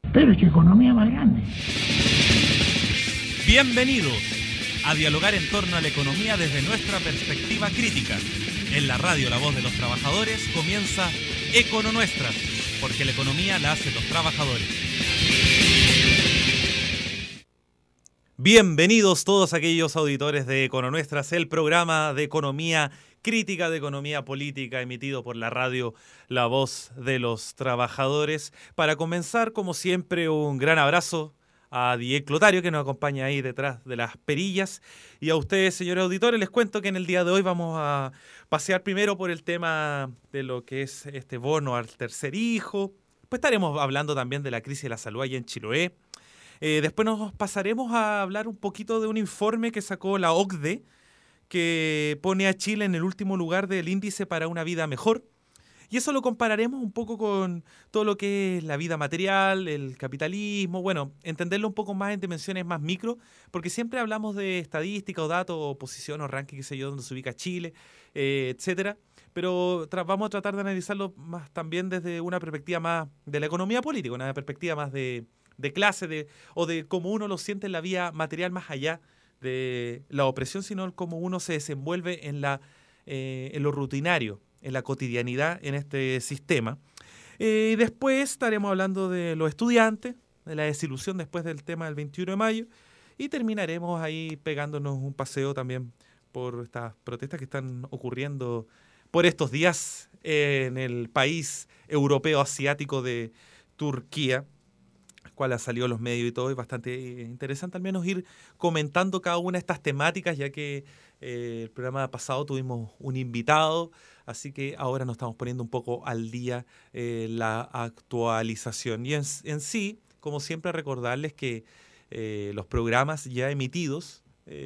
pero es economía más grande. Bienvenidos a dialogar en torno a la economía desde nuestra perspectiva crítica. En la radio La Voz de los Trabajadores comienza Econonuestras, porque la economía la hacen los trabajadores. Bienvenidos todos aquellos auditores de Econonuestras, el programa de economía crítica, de economía política, emitido por la radio La Voz de los Trabajadores. Para comenzar, como siempre, un gran abrazo a Diego Clotario, que nos acompaña ahí detrás de las perillas. Y a ustedes, señores auditores, les cuento que en el día de hoy vamos a pasear primero por el tema de lo que es este bono al tercer hijo. Pues estaremos hablando también de la crisis de la salud allá en Chiloé. Después nos pasaremos a hablar un poquito de un informe que sacó la OCDE, que pone a Chile en el último lugar del índice para una vida mejor. Y eso lo compararemos un poco con todo lo que es la vida material, el capitalismo, bueno, entenderlo un poco más en dimensiones más micro, porque siempre hablamos de estadística o datos o posición o ranking, qué sé yo, donde se ubica Chile, etcétera. Pero vamos a tratar de analizarlo más también desde una perspectiva más de la economía política, una perspectiva más de clase, o de cómo uno lo siente en la vida material más allá de la opresión, sino cómo uno se desenvuelve en lo rutinario, en la cotidianidad en este sistema. Después estaremos hablando de los estudiantes, de la desilusión después del tema del 21 de mayo, y terminaremos ahí pegándonos un paseo también por estas protestas que están ocurriendo por estos días en el país europeo asiático de Turquía, cual ha salido en los medios y todo. Es bastante interesante al menos ir comentando cada una de estas temáticas, ya que el programa pasado tuvimos un invitado, así que ahora nos estamos poniendo un poco al día la actualización. Y en sí, como siempre, recordarles que los programas ya emitidos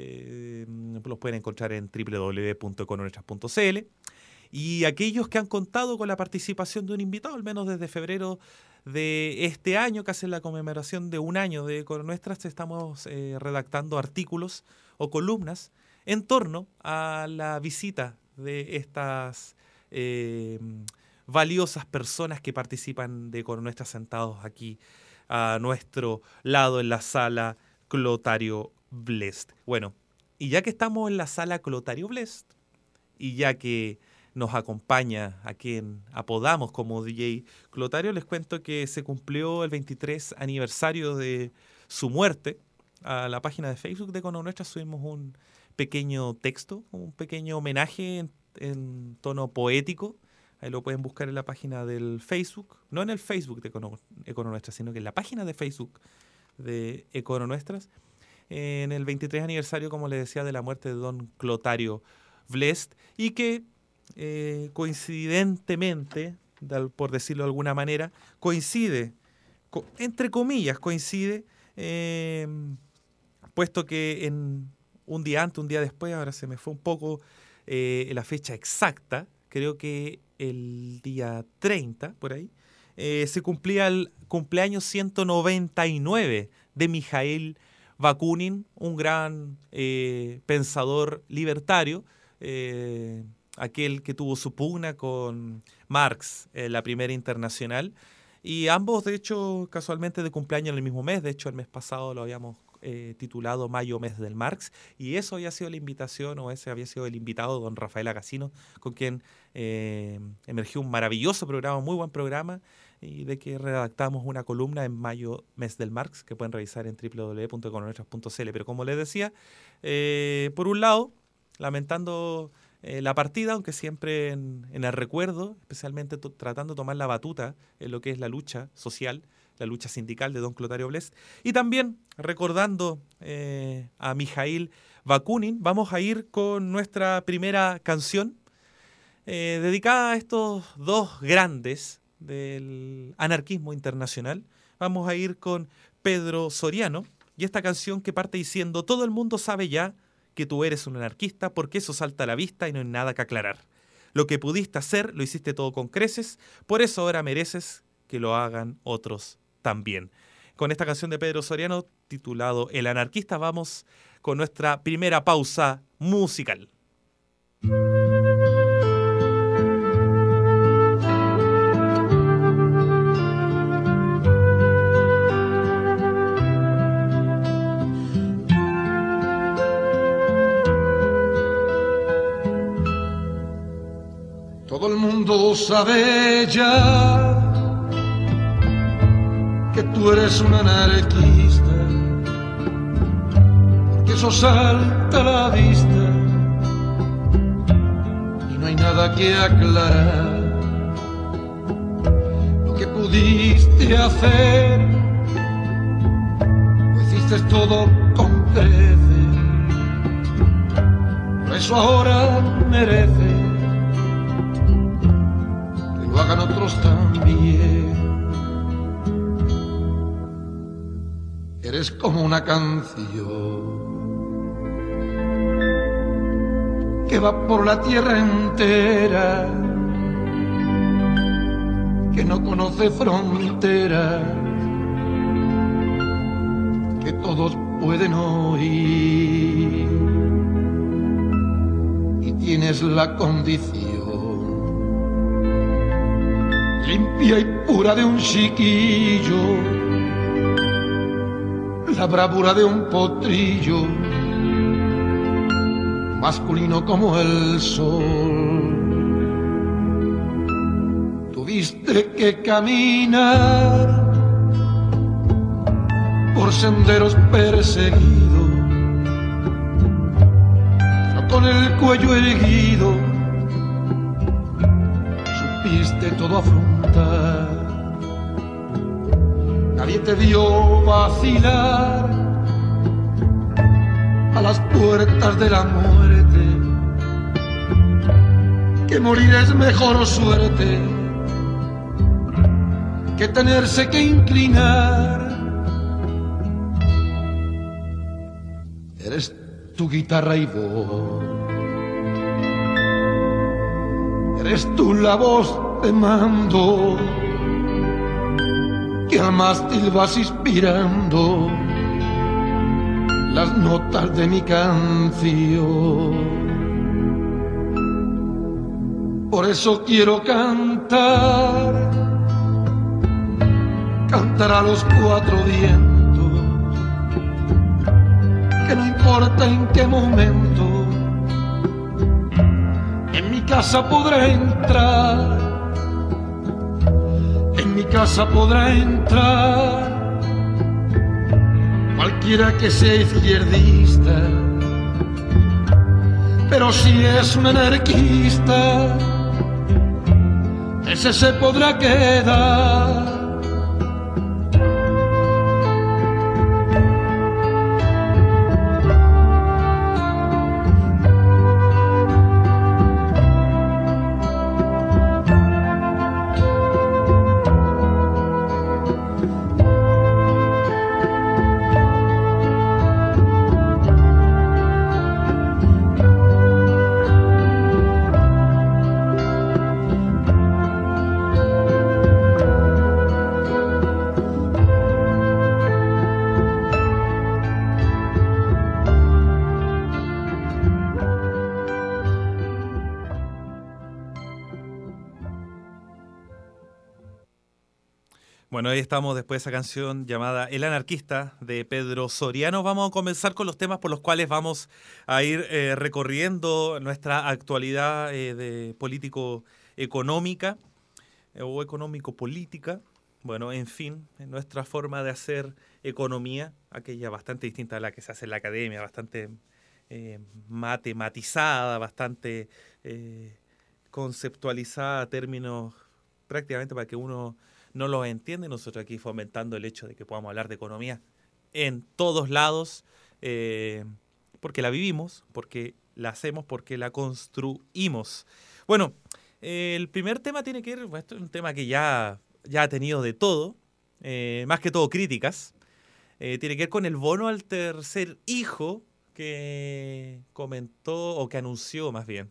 los pueden encontrar en www.econonuestras.cl, y aquellos que han contado con la participación de un invitado, al menos desde febrero de este año, que hace la conmemoración de un año de Econonuestras, estamos redactando artículos o columnas en torno a la visita de estas valiosas personas que participan de Econonuestras sentados aquí a nuestro lado en la sala Clotario Blest. Bueno, y ya que estamos en la sala Clotario Blest, y ya que nos acompaña a quien apodamos como DJ Clotario, les cuento que se cumplió el 23 aniversario de su muerte. A la página de Facebook de Econonuestras subimos un pequeño texto, un pequeño homenaje en tono poético. Ahí lo pueden buscar en la página del Facebook, no en el Facebook de Econonuestras, sino que en la página de Facebook de Econonuestras, en el 23 aniversario, como les decía, de la muerte de don Clotario Blest, y que coincidentemente, por decirlo de alguna manera, coincide, entre comillas, puesto que en un día antes, un día después, ahora se me fue un poco la fecha exacta, creo que el día 30, por ahí, se cumplía el cumpleaños 199 de Mikhail Bakunin, un gran pensador libertario, aquel que tuvo su pugna con Marx, la Primera Internacional, y ambos, de hecho, casualmente de cumpleaños en el mismo mes. De hecho, el mes pasado lo habíamos titulado Mayo, Mes del Marx, y eso había sido la invitación, o ese había sido el invitado, don Rafael Agacino, con quien emergió un maravilloso programa, muy buen programa, y de que redactamos una columna en Mayo, Mes del Marx, que pueden revisar en www.econonuestras.cl. Pero como les decía, por un lado, lamentando la partida, aunque siempre en el recuerdo, especialmente tratando de tomar la batuta en lo que es la lucha social, la lucha sindical de don Clotario Blest, y también recordando a Mikhail Bakunin, vamos a ir con nuestra primera canción dedicada a estos dos grandes del anarquismo internacional. Vamos a ir con Pedro Soriano, y esta canción que parte diciendo: todo el mundo sabe ya que tú eres un anarquista, porque eso salta a la vista y no hay nada que aclarar. Lo que pudiste hacer lo hiciste todo con creces, por eso ahora mereces que lo hagan otros también. Con esta canción de Pedro Soriano titulado El Anarquista vamos con nuestra primera pausa musical. mundo sabe ya que tú eres un anarquista, porque eso salta a la vista y no hay nada que aclarar. Lo que pudiste hacer, lo hiciste todo con creces, por eso ahora merece que lo hagan otros también. Eres como una canción que va por la tierra entera, que no conoce fronteras, que todos pueden oír, y tienes la condición limpia y pura de un chiquillo, la bravura de un potrillo, masculino como el sol. Tuviste que caminar por senderos perseguidos, pero con el cuello erguido supiste todo afrontar. Nadie te vio vacilar a las puertas de la muerte, que morir es mejor suerte que tenerse que inclinar. Eres tu guitarra y voz, eres tú la voz de mando, que al mástil vas inspirando las notas de mi canción. Por eso quiero cantar, cantar a los cuatro vientos, que no importa en qué momento en mi casa podrá entrar, en mi casa podrá entrar cualquiera que sea izquierdista, pero si es un anarquista, ese se podrá quedar. Bueno, ahí estamos después de esa canción llamada El Anarquista de Pedro Soriano. Vamos a comenzar con los temas por los cuales vamos a ir recorriendo nuestra actualidad de político-económica o económico-política. Bueno, en fin, nuestra forma de hacer economía, aquella bastante distinta a la que se hace en la academia, bastante matematizada, bastante conceptualizada, términos prácticamente para que uno no los entiende. Nosotros aquí fomentando el hecho de que podamos hablar de economía en todos lados, porque la vivimos, porque la hacemos, porque la construimos. Bueno, el primer tema tiene que ver, esto es un tema que ya ha tenido de todo, más que todo críticas. Tiene que ver con el bono al tercer hijo que comentó, o que anunció más bien,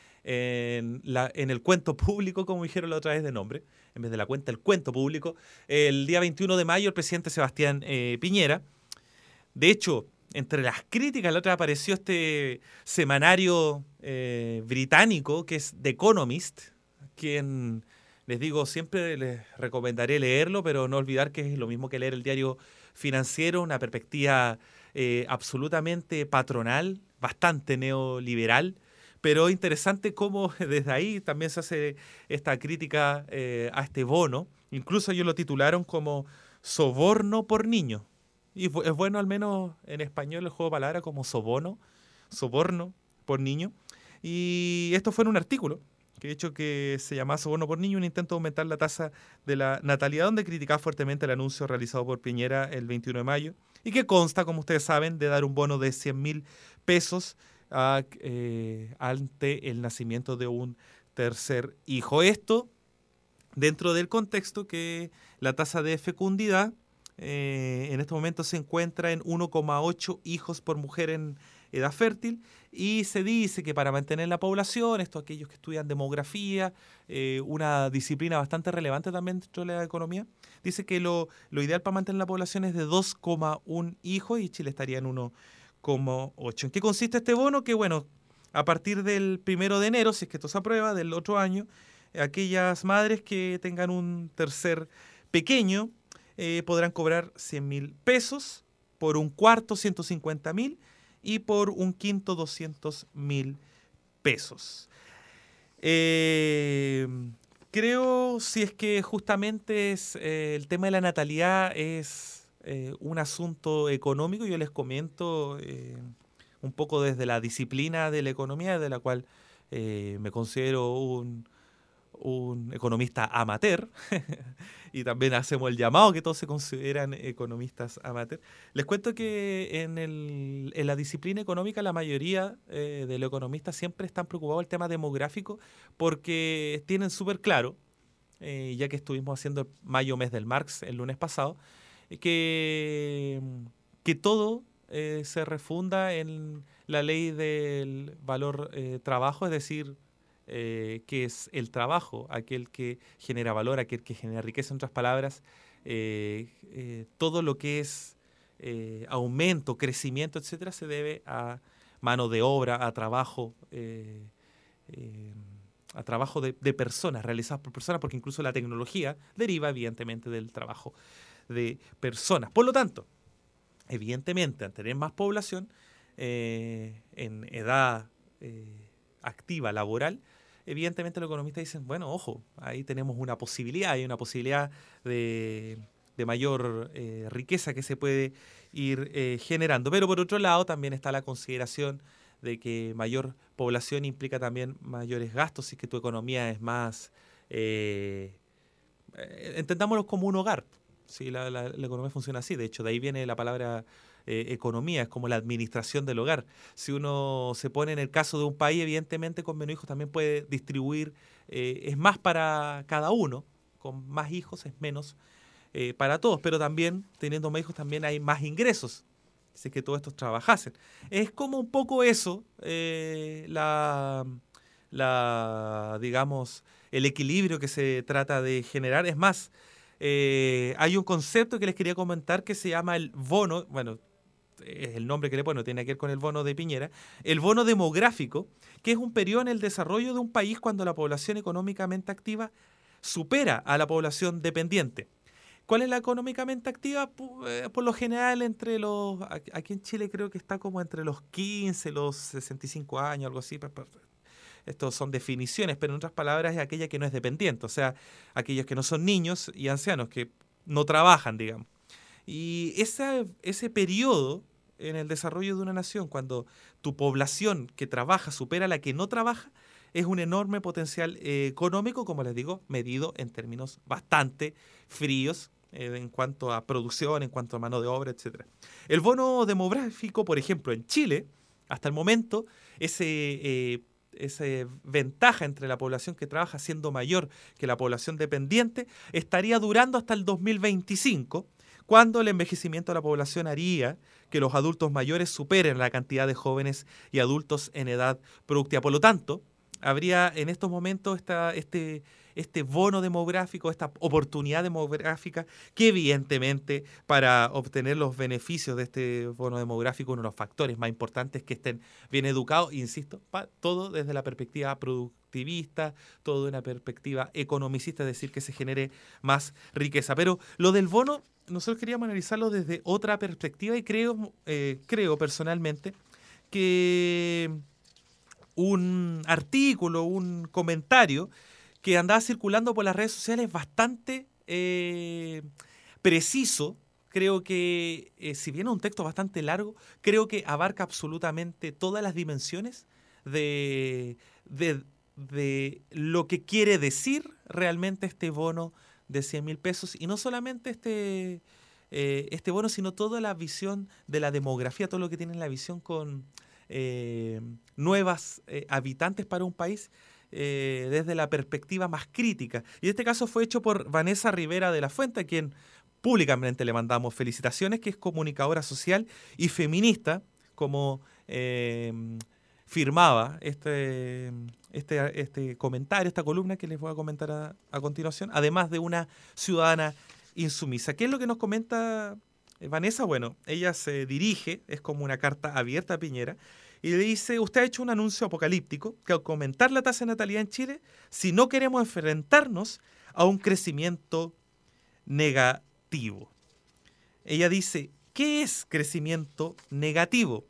en el cuento público, como dijeron la otra vez de nombre, en vez de la cuenta, el cuento público, el día 21 de mayo, el presidente Sebastián Piñera. De hecho, entre las críticas, la otra apareció este semanario británico, que es The Economist, quien, les digo, siempre les recomendaré leerlo, pero no olvidar que es lo mismo que leer el diario financiero, una perspectiva absolutamente patronal, bastante neoliberal, Pero interesante cómo desde ahí también se hace esta crítica a este bono. Incluso ellos lo titularon como soborno por niño. Y es bueno, al menos en español, el juego de palabras como soborno por niño. Y esto fue en un artículo que de hecho que se llamaba Soborno por niño, un intento de aumentar la tasa de la natalidad, donde criticaba fuertemente el anuncio realizado por Piñera el 21 de mayo, y que consta, como ustedes saben, de dar un bono de 100.000 pesos ante el nacimiento de un tercer hijo. Esto dentro del contexto que la tasa de fecundidad en este momento se encuentra en 1,8 hijos por mujer en edad fértil, y se dice que para mantener la población, esto aquellos que estudian demografía, una disciplina bastante relevante también dentro de la economía, dice que lo ideal para mantener la población es de 2,1 hijos y Chile estaría en 1,8. ¿En qué consiste este bono? Que bueno, a partir del 1 de enero, si es que esto se aprueba, del otro año, aquellas madres que tengan un tercer pequeño podrán cobrar 100.000 pesos, por un cuarto 150.000 y por un quinto 200.000 pesos. Creo, si es que justamente es, el tema de la natalidad es un asunto económico, yo les comento un poco desde la disciplina de la economía, de la cual me considero un economista amateur, y también hacemos el llamado que todos se consideran economistas amateur. Les cuento que en la disciplina económica la mayoría de los economistas siempre están preocupados del tema demográfico, porque tienen súper claro, ya que estuvimos haciendo el mayo mes del Marx el lunes pasado, que todo se refunda en la ley del valor trabajo, es decir, que es el trabajo, aquel que genera valor, aquel que genera riqueza. En otras palabras, todo lo que es aumento, crecimiento, etcétera, se debe a mano de obra, a trabajo de personas, realizadas por personas, porque incluso la tecnología deriva evidentemente del trabajo de personas. Por lo tanto, evidentemente, al tener más población en edad activa, laboral, evidentemente los economistas dicen, bueno, ojo, ahí tenemos una posibilidad, hay una posibilidad de mayor riqueza que se puede ir generando. Pero por otro lado también está la consideración de que mayor población implica también mayores gastos, si es que tu economía es más, entendámoslo como un hogar. Sí, la economía funciona así, de hecho, de ahí viene la palabra economía, es como la administración del hogar. Si uno se pone en el caso de un país, evidentemente con menos hijos también puede distribuir, es más para cada uno, con más hijos es menos para todos, pero también teniendo más hijos también hay más ingresos, si es que todos estos trabajasen. Es como un poco eso, digamos, el equilibrio que se trata de generar. Es más, hay un concepto que les quería comentar que se llama el bono, bueno, es el nombre que le pone, tiene que ver con el bono de Piñera, el bono demográfico, que es un periodo en el desarrollo de un país cuando la población económicamente activa supera a la población dependiente. ¿Cuál es la económicamente activa? Por lo general, aquí en Chile creo que está como entre los 15, los 65 años, algo así. Estos son definiciones, pero en otras palabras es aquella que no es dependiente, o sea, aquellos que no son niños y ancianos, que no trabajan, digamos. Y ese periodo en el desarrollo de una nación, cuando tu población que trabaja supera a la que no trabaja, es un enorme potencial económico, como les digo, medido en términos bastante fríos en cuanto a producción, en cuanto a mano de obra, etc. El bono demográfico, por ejemplo, en Chile, hasta el momento, esa ventaja entre la población que trabaja siendo mayor que la población dependiente, estaría durando hasta el 2025, cuando el envejecimiento de la población haría que los adultos mayores superen la cantidad de jóvenes y adultos en edad productiva. Por lo tanto, habría en estos momentos este bono demográfico, esta oportunidad demográfica, que evidentemente para obtener los beneficios de este bono demográfico, uno de los factores más importantes es que estén bien educados, insisto, todo desde la perspectiva productivista, todo de una perspectiva economicista, es decir, que se genere más riqueza. Pero lo del bono, nosotros queríamos analizarlo desde otra perspectiva y creo personalmente que un artículo, un comentario que andaba circulando por las redes sociales bastante preciso. Creo que, si bien es un texto bastante largo, creo que abarca absolutamente todas las dimensiones de lo que quiere decir realmente este bono de 100.000 pesos. Y no solamente este bono, sino toda la visión de la demografía, todo lo que tiene la visión con nuevas habitantes para un país desde la perspectiva más crítica. Y este caso fue hecho por Vanessa Rivera de la Fuente, a quien públicamente le mandamos felicitaciones, que es comunicadora social y feminista, como firmaba este comentario, esta columna que les voy a comentar a continuación, además de una ciudadana insumisa. ¿Qué es lo que nos comenta Vanessa? Bueno, ella se dirige, es como una carta abierta a Piñera, y le dice: usted ha hecho un anuncio apocalíptico que al aumentar la tasa de natalidad en Chile, si no queremos enfrentarnos a un crecimiento negativo. Ella dice: ¿qué es crecimiento negativo?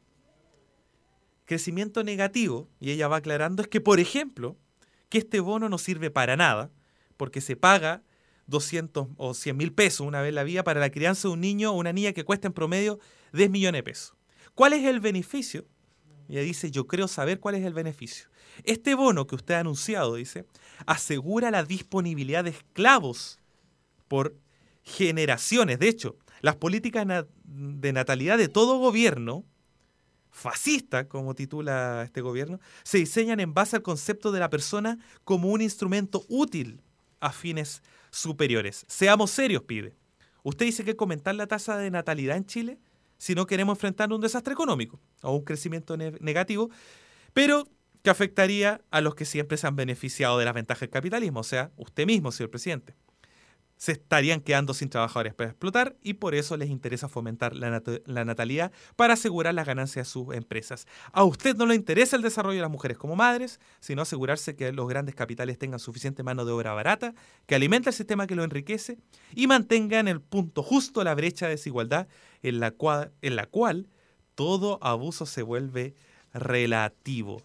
Crecimiento negativo, y ella va aclarando, es que, por ejemplo, que este bono no sirve para nada, porque se paga 200 o 100.000 pesos una vez en la vida para la crianza de un niño o una niña que cuesta en promedio 10 millones de pesos. ¿Cuál es el beneficio? Ella dice: yo creo saber cuál es el beneficio. Este bono que usted ha anunciado, dice, asegura la disponibilidad de esclavos por generaciones. De hecho, las políticas de natalidad de todo gobierno, fascista, como titula este gobierno, se diseñan en base al concepto de la persona como un instrumento útil a fines superiores. Seamos serios, pide. Usted dice que comentar la tasa de natalidad en Chile si no queremos enfrentar un desastre económico o un crecimiento negativo, pero que afectaría a los que siempre se han beneficiado de las ventajas del capitalismo, o sea, usted mismo, señor presidente. Se estarían quedando sin trabajadores para explotar y por eso les interesa fomentar la natalidad para asegurar las ganancias de sus empresas. A usted no le interesa el desarrollo de las mujeres como madres, sino asegurarse que los grandes capitales tengan suficiente mano de obra barata, que alimente el sistema que lo enriquece y mantenga en el punto justo la brecha de desigualdad en la cual todo abuso se vuelve relativo.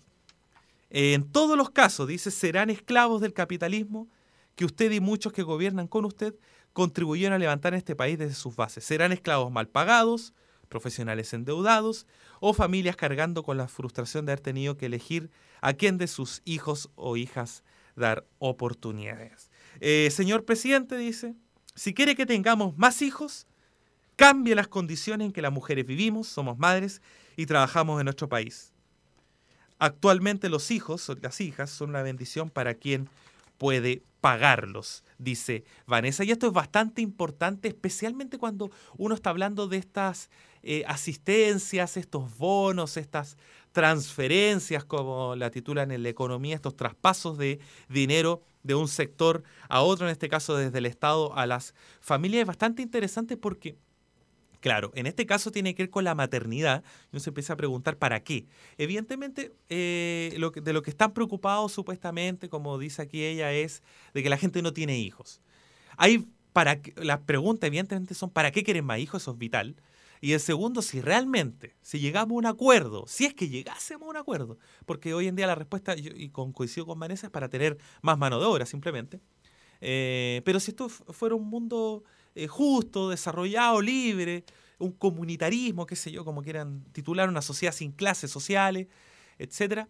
En todos los casos, dice, serán esclavos del capitalismo que usted y muchos que gobiernan con usted contribuyeron a levantar este país desde sus bases. Serán esclavos mal pagados, profesionales endeudados o familias cargando con la frustración de haber tenido que elegir a quién de sus hijos o hijas dar oportunidades. Señor presidente, dice, si quiere que tengamos más hijos, cambie las condiciones en que las mujeres vivimos, somos madres y trabajamos en nuestro país. Actualmente los hijos o las hijas son una bendición para quien puede pagarlos, dice Vanessa. Y esto es bastante importante, especialmente cuando uno está hablando de estas asistencias, estos bonos, estas transferencias, como la titulan en la economía, estos traspasos de dinero de un sector a otro, en este caso desde el Estado a las familias. Es bastante interesante porque, claro, en este caso tiene que ver con la maternidad. Uno se empieza a preguntar ¿para qué? Evidentemente, de lo que están preocupados supuestamente, como dice aquí ella, es de que la gente no tiene hijos. Las preguntas evidentemente son ¿para qué quieren más hijos? Eso es vital. Y el segundo, si realmente, si llegamos a un acuerdo, si es que llegásemos a un acuerdo, porque hoy en día la respuesta, coincido con Vanessa, es para tener más mano de obra simplemente. Pero si esto fuera un mundo justo, desarrollado, libre, un comunitarismo, qué sé yo, como quieran titular, una sociedad sin clases sociales, etcétera.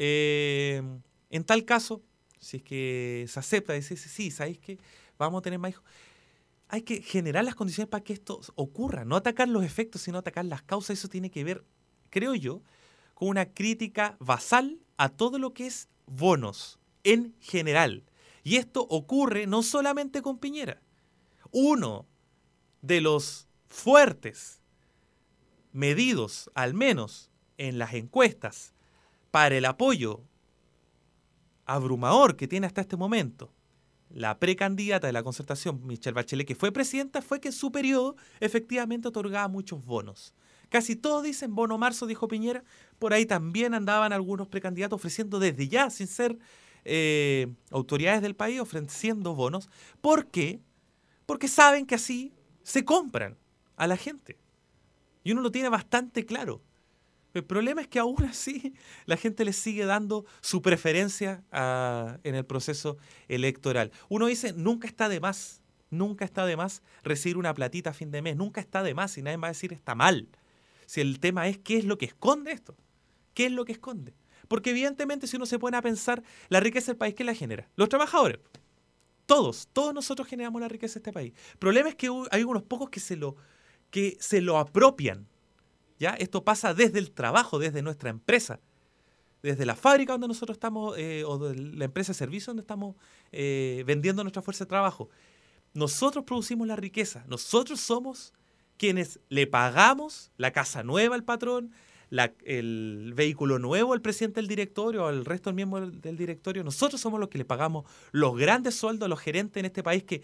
En tal caso, si es que se acepta, dice, sí, ¿sabéis qué? Vamos a tener más hijos. Hay que generar las condiciones para que esto ocurra, no atacar los efectos, sino atacar las causas. Eso tiene que ver, creo yo, con una crítica basal a todo lo que es bonos en general. Y esto ocurre no solamente con Piñera. Uno de los fuertes medidos, al menos en las encuestas, para el apoyo abrumador que tiene hasta este momento la precandidata de la Concertación, Michelle Bachelet, que fue presidenta, fue que en su periodo efectivamente otorgaba muchos bonos. Casi todos dicen bono marzo, dijo Piñera. Por ahí también andaban algunos precandidatos ofreciendo desde ya, sin ser autoridades del país, ofreciendo bonos. ¿Por qué? Porque saben que así se compran a la gente. Y uno lo tiene bastante claro. El problema es que aún así la gente le sigue dando su preferencia en el proceso electoral. Uno dice, nunca está de más recibir una platita a fin de mes, nunca está de más y nadie va a decir está mal. Si el tema es qué es lo que esconde esto, qué es lo que esconde. Porque evidentemente si uno se pone a pensar, la riqueza del país, ¿quién la genera? Los trabajadores. Todos nosotros generamos la riqueza de este país. El problema es que hay unos pocos que se lo apropian. ¿Ya? Esto pasa desde el trabajo, desde nuestra empresa, desde la fábrica donde nosotros estamos, o de la empresa de servicio donde estamos vendiendo nuestra fuerza de trabajo. Nosotros producimos la riqueza, nosotros somos quienes le pagamos la casa nueva al patrón, el vehículo nuevo al presidente del directorio, al resto del miembro del directorio. Nosotros somos los que le pagamos los grandes sueldos a los gerentes en este país que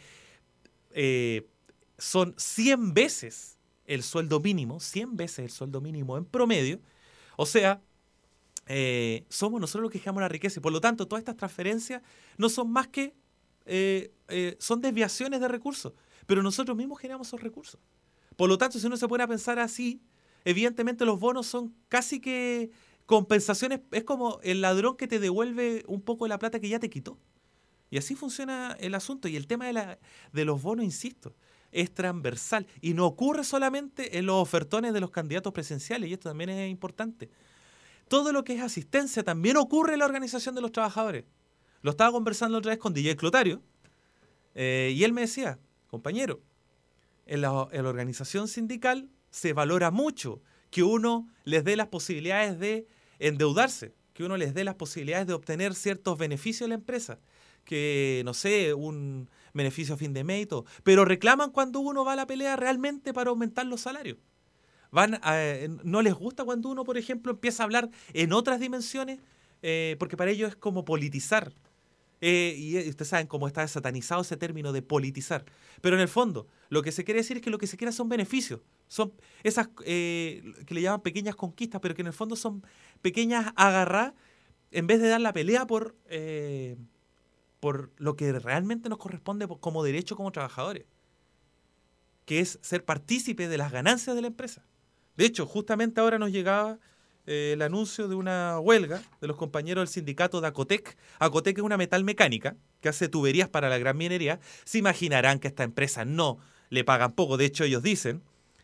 son 100 veces el sueldo mínimo, 100 veces el sueldo mínimo en promedio. O sea, somos nosotros los que generamos la riqueza y por lo tanto todas estas transferencias no son más que son desviaciones de recursos, pero nosotros mismos generamos esos recursos. Por lo tanto, si uno se pone a pensar así, evidentemente los bonos son casi que compensaciones, es como el ladrón que te devuelve un poco de la plata que ya te quitó. Y así funciona el asunto. Y el tema de los bonos, insisto, es transversal y no ocurre solamente en los ofertones de los candidatos presidenciales, y esto también es importante. Todo lo que es asistencia también ocurre en la organización de los trabajadores. Lo estaba conversando otra vez con DJ Clotario y él me decía, compañero, en la organización sindical se valora mucho que uno les dé las posibilidades de endeudarse, que uno les dé las posibilidades de obtener ciertos beneficios de la empresa, que, no sé, un beneficio a fin de mes y todo, pero reclaman cuando uno va a la pelea realmente para aumentar los salarios. No les gusta cuando uno, por ejemplo, empieza a hablar en otras dimensiones, porque para ellos es como politizar. Y ustedes saben cómo está satanizado ese término de politizar. Pero en el fondo, lo que se quiere decir es que lo que se quiere son beneficios. Son esas que le llaman pequeñas conquistas, pero que en el fondo son pequeñas agarradas en vez de dar la pelea por lo que realmente nos corresponde como derecho como trabajadores, que es ser partícipe de las ganancias de la empresa. De hecho, justamente ahora nos llegaba el anuncio de una huelga de los compañeros del sindicato de Acotec. Acotec es una metalmecánica que hace tuberías para la gran minería. Se imaginarán que a esta empresa no le pagan poco. De hecho, ellos dicen,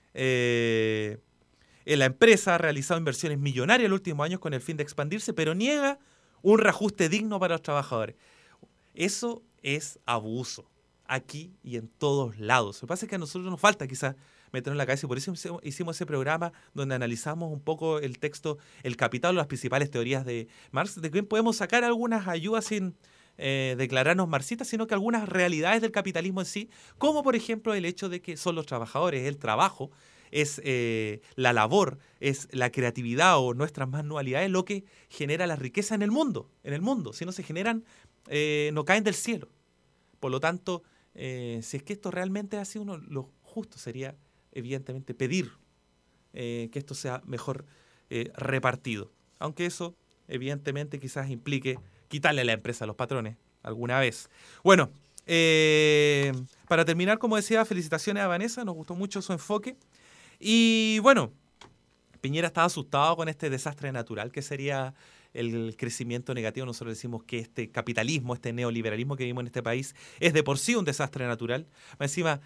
la empresa ha realizado inversiones millonarias en los últimos años con el fin de expandirse, pero niega un reajuste digno para los trabajadores. Eso es abuso, aquí y en todos lados. Lo que pasa es que a nosotros nos falta quizás meternos en la cabeza y por eso hicimos ese programa donde analizamos un poco el texto El Capital o las principales teorías de Marx, de que podemos sacar algunas ayudas sin declararnos marxistas, sino que algunas realidades del capitalismo en sí, como por ejemplo el hecho de que son los trabajadores, el trabajo, es la labor, es la creatividad o nuestras manualidades lo que genera la riqueza en el mundo. Si no se generan, no caen del cielo. Por lo tanto, si es que esto realmente es así, lo justo sería evidentemente pedir que esto sea mejor repartido. Aunque eso evidentemente quizás implique quitarle a la empresa a los patrones alguna vez. Bueno, para terminar, como decía, felicitaciones a Vanessa, nos gustó mucho su enfoque. Y bueno, Piñera estaba asustado con este desastre natural que sería el crecimiento negativo. Nosotros decimos que este capitalismo, este neoliberalismo que vivimos en este país es de por sí un desastre natural. Encima,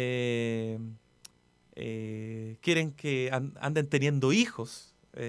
quieren que anden teniendo hijos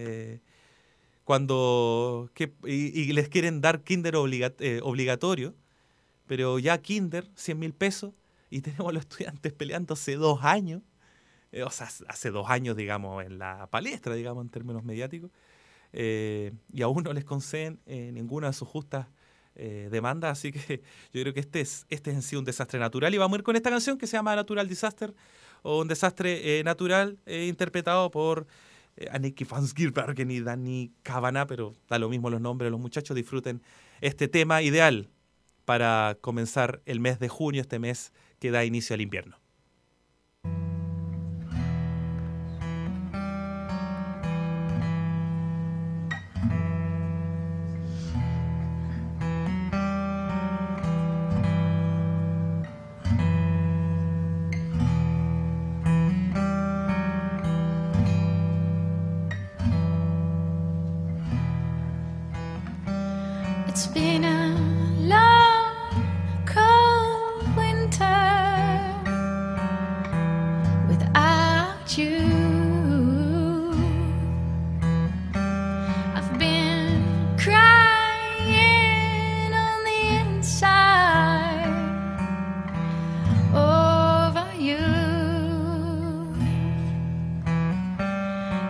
y les quieren dar kinder obligatorio, pero ya kinder, 100.000 pesos, y tenemos a los estudiantes peleando hace 2 años, hace 2 años, digamos, en la palestra, digamos, en términos mediáticos, y aún no les conceden ninguna de sus justas demandas, así que yo creo que este es en sí un desastre natural, y vamos a ir con esta canción que se llama Natural Disaster, o un desastre natural, interpretado por Anneke van Giersbergen y Danny Cavanagh, pero da lo mismo los nombres, los muchachos disfruten este tema ideal para comenzar el mes de junio, este mes que da inicio al invierno.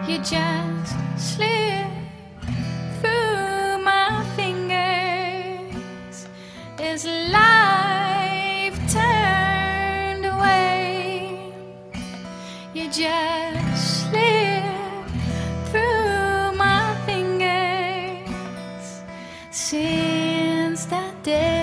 You just slip through my fingers as life turned away. You just slip through my fingers since that day.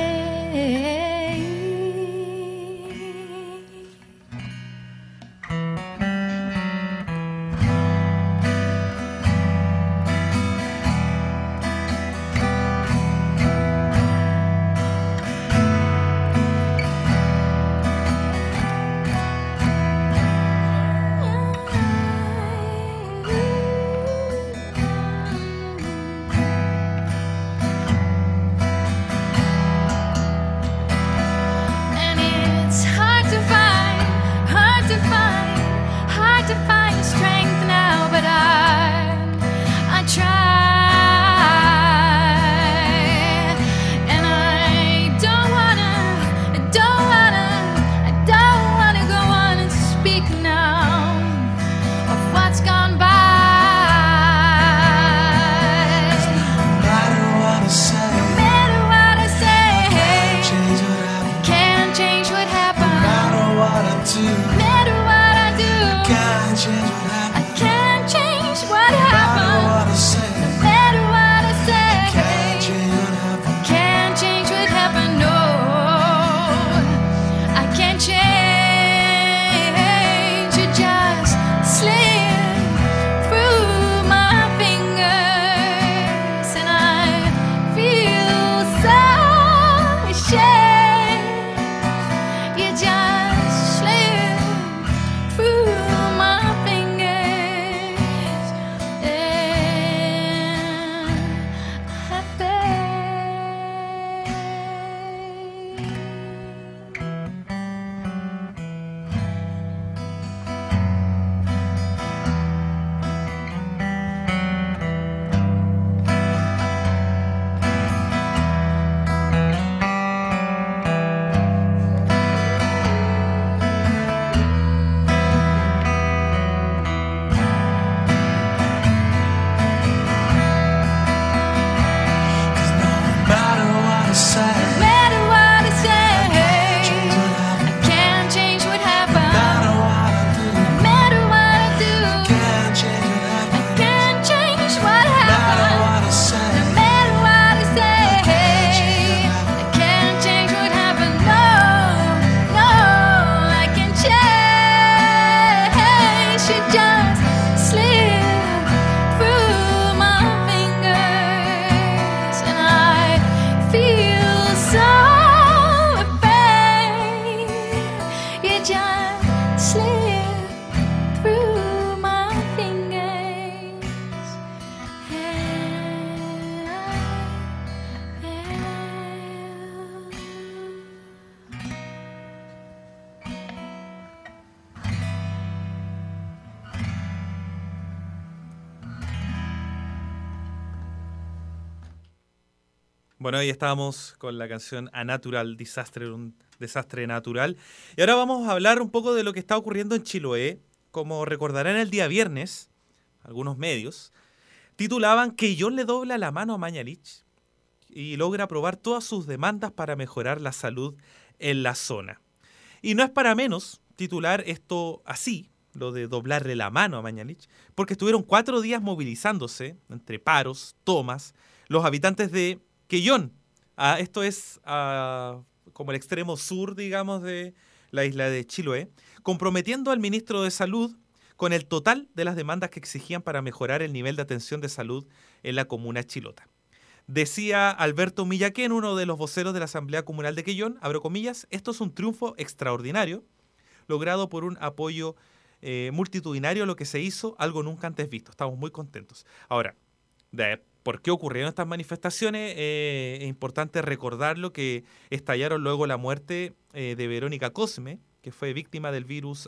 Bueno, ahí estábamos con la canción A Natural Disaster, un desastre natural. Y ahora vamos a hablar un poco de lo que está ocurriendo en Chiloé. Como recordarán, el día viernes, algunos medios titulaban que John le dobla la mano a Mañalich y logra aprobar todas sus demandas para mejorar la salud en la zona. Y no es para menos titular esto así, lo de doblarle la mano a Mañalich, porque estuvieron 4 días movilizándose entre paros, tomas, los habitantes de Quellón. Esto es como el extremo sur, digamos, de la isla de Chiloé, comprometiendo al ministro de Salud con el total de las demandas que exigían para mejorar el nivel de atención de salud en la comuna chilota. Decía Alberto Millaquén, uno de los voceros de la Asamblea Comunal de Quellón, abro comillas, esto es un triunfo extraordinario, logrado por un apoyo multitudinario a lo que se hizo, algo nunca antes visto. Estamos muy contentos. Ahora, ¿por qué ocurrieron estas manifestaciones? Es importante recordarlo que estallaron luego la muerte de Verónica Cosme, que fue víctima del virus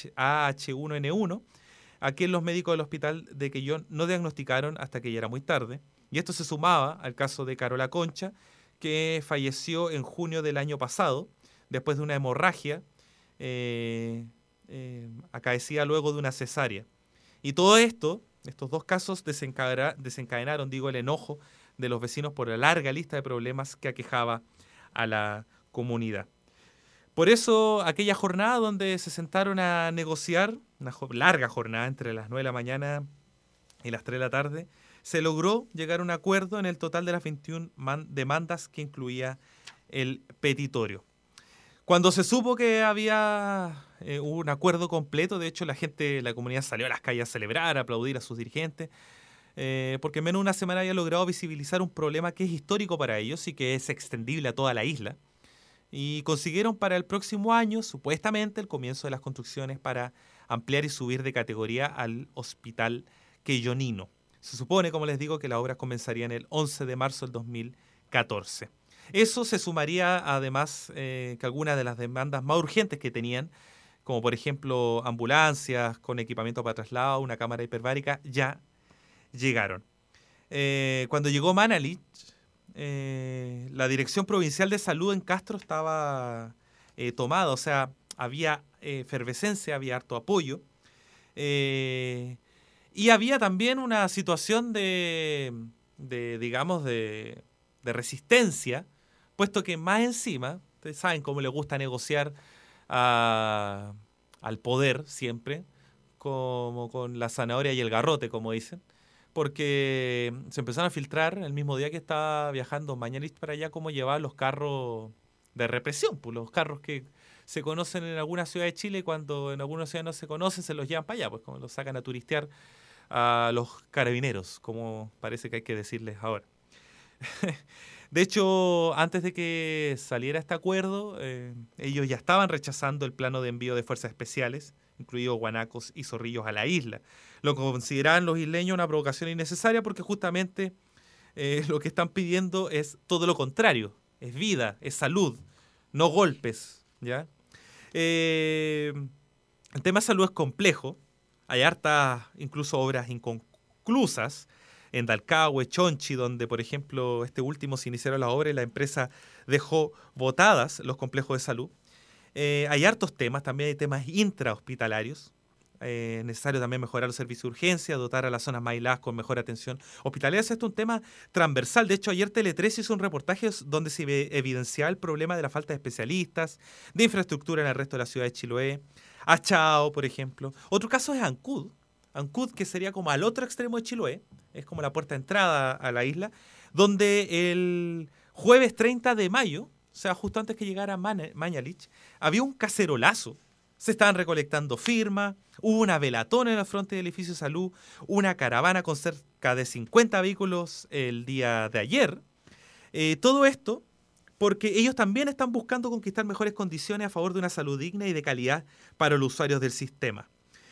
AH1N1, a quien los médicos del hospital de Quellón no diagnosticaron hasta que ya era muy tarde. Y esto se sumaba al caso de Carola Concha, que falleció en junio del año pasado, después de una hemorragia acaecida luego de una cesárea. Y todo esto Estos dos casos desencadenaron, el enojo de los vecinos por la larga lista de problemas que aquejaba a la comunidad. Por eso, aquella jornada donde se sentaron a negociar, una larga jornada entre las 9 de la mañana y las 3 de la tarde, se logró llegar a un acuerdo en el total de las 21 demandas que incluía el petitorio. Cuando se supo que había un acuerdo completo, de hecho la comunidad salió a las calles a celebrar, a aplaudir a sus dirigentes, porque en menos de una semana había logrado visibilizar un problema que es histórico para ellos y que es extendible a toda la isla. Y consiguieron para el próximo año, supuestamente, el comienzo de las construcciones para ampliar y subir de categoría al Hospital Queyonino. Se supone, como les digo, que las obras comenzarían el 11 de marzo del 2014. Eso se sumaría, además, que algunas de las demandas más urgentes que tenían, como por ejemplo ambulancias con equipamiento para traslado, una cámara hiperbárica, ya llegaron. Cuando llegó Mañalich, la Dirección Provincial de Salud en Castro estaba tomada, o sea, había efervescencia, había harto apoyo, y había también una situación de resistencia, puesto que más encima, ustedes saben cómo le gusta negociar al poder siempre, como con la zanahoria y el garrote, como dicen, porque se empezaron a filtrar el mismo día que estaba viajando Mañalich para allá, cómo llevaban los carros de represión, pues los carros que se conocen en alguna ciudad de Chile, cuando en alguna ciudad no se conocen, se los llevan para allá, pues como los sacan a turistear a los carabineros, como parece que hay que decirles ahora. De hecho, antes de que saliera este acuerdo, ellos ya estaban rechazando el plano de envío de fuerzas especiales, incluidos guanacos y zorrillos, a la isla. Lo consideraban los isleños una provocación innecesaria porque justamente lo que están pidiendo es todo lo contrario, es vida, es salud, no golpes, ¿ya? El tema de salud es complejo, hay hartas incluso obras inconclusas, en Dalcahue, Chonchi, donde, por ejemplo, este último se iniciaron las obras y la empresa dejó botadas los complejos de salud. Hay hartos temas, también hay temas intrahospitalarios. Necesario también mejorar los servicios de urgencia, dotar a las zonas más aisladas con mejor atención hospitalaria. Esto es un tema transversal. De hecho, ayer Tele3 hizo un reportaje donde se evidenciaba el problema de la falta de especialistas, de infraestructura en el resto de la ciudad de Chiloé. Achao, por ejemplo. Otro caso es Ancud. Ancud, que sería como al otro extremo de Chiloé, es como la puerta de entrada a la isla, donde el jueves 30 de mayo, o sea, justo antes que llegara Mañalich, había un cacerolazo. Se estaban recolectando firmas, hubo una velatón en el frente del edificio de salud, una caravana con cerca de 50 vehículos el día de ayer. Todo esto porque ellos también están buscando conquistar mejores condiciones a favor de una salud digna y de calidad para los usuarios del sistema.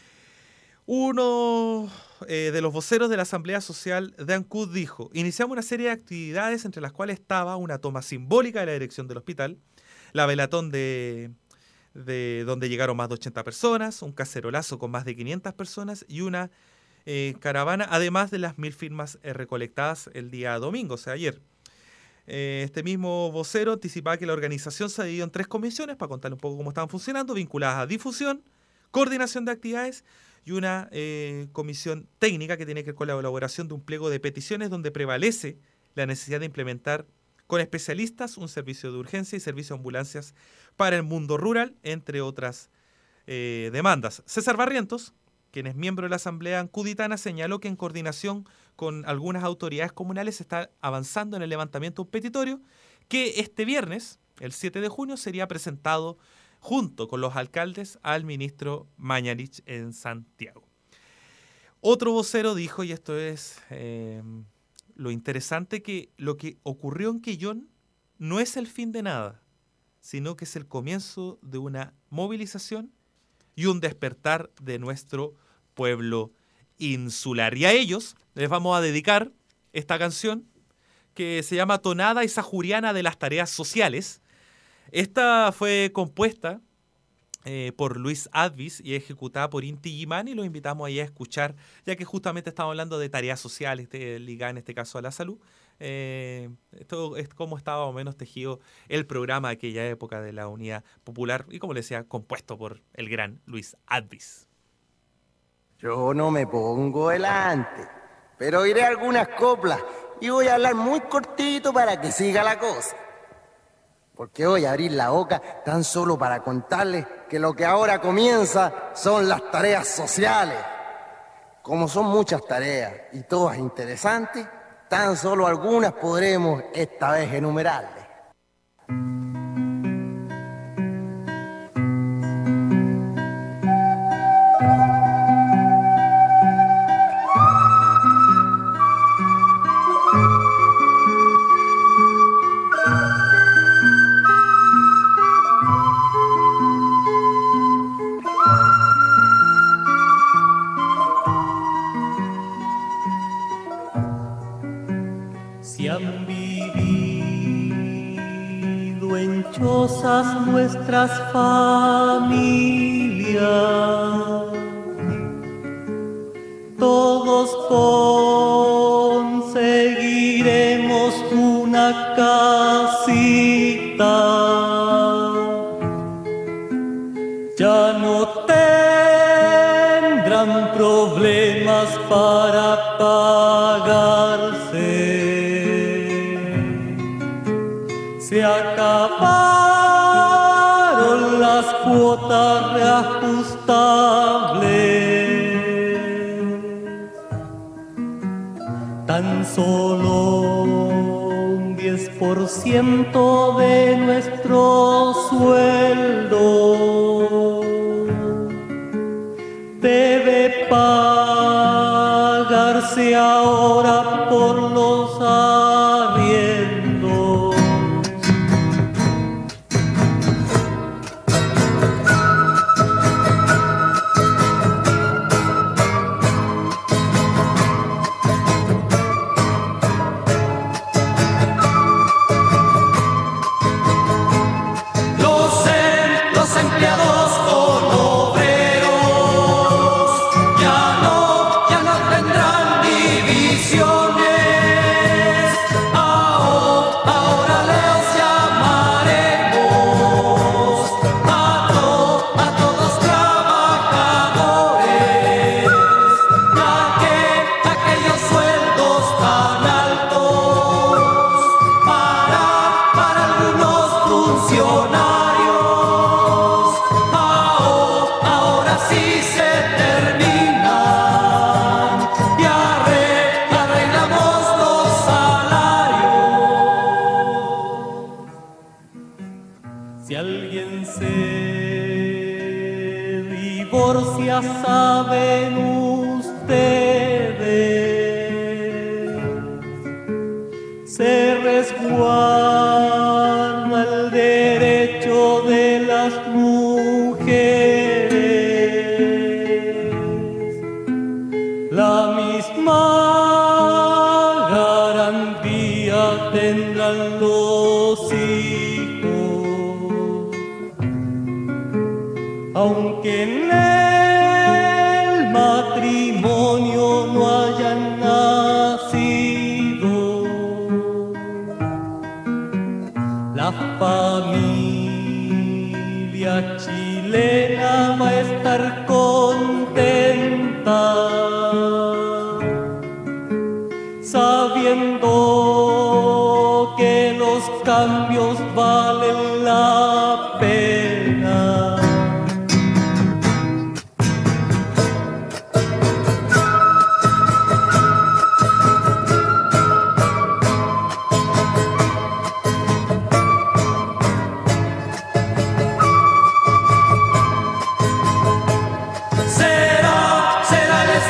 Uno de los voceros de la Asamblea Social de Ancud dijo: iniciamos una serie de actividades entre las cuales estaba una toma simbólica de la dirección del hospital, la velatón de donde llegaron más de 80 personas, un cacerolazo con más de 500 personas y una caravana, además de las 1000 firmas recolectadas el día domingo, o sea, ayer. Este mismo vocero anticipaba que la organización se dividió en 3 comisiones para contarle un poco cómo estaban funcionando, vinculadas a difusión, coordinación de actividades y una comisión técnica que tiene que ver con la elaboración de un pliego de peticiones donde prevalece la necesidad de implementar con especialistas un servicio de urgencia y servicio de ambulancias para el mundo rural, entre otras demandas. César Barrientos, quien es miembro de la Asamblea Ancuditana, señaló que en coordinación con algunas autoridades comunales se está avanzando en el levantamiento de un petitorio que este viernes, el 7 de junio, sería presentado junto con los alcaldes al ministro Mañalich en Santiago. Otro vocero dijo, y esto es lo interesante, que lo que ocurrió en Quellón no es el fin de nada, sino que es el comienzo de una movilización y un despertar de nuestro pueblo insular. Y a ellos les vamos a dedicar esta canción que se llama Tonada y Sajuriana de las Tareas Sociales. Esta fue compuesta por Luis Advis y ejecutada por Inti Gimani, y los invitamos ahí a escuchar, ya que justamente estamos hablando de tareas sociales ligadas en este caso a la salud. Esto es como estaba más o menos tejido el programa de aquella época de la Unidad Popular y, como les decía, compuesto por el gran Luis Advis. Yo no me pongo delante, pero oiré algunas coplas y voy a hablar muy cortito para que siga la cosa. Porque voy a abrir la boca tan solo para contarles que lo que ahora comienza son las tareas sociales. Como son muchas tareas y todas interesantes, tan solo algunas podremos esta vez enumerarles. Nuestras familias, todos conseguiremos una casita. Ya no tendrán problemas para pagarse. Se acabaron las cuotas reajustables. Tan solo un 10% de nuestro sueldo debe pagarse ahora por los arriendos. Saben ustedes, se resguarda el derecho de las mujeres, la misma garantía tendrán los hijos, aunque en matrimonio no hayan nacido. La familia chilena va a estar contenta, sabiendo que los cambios valen la pena. Será el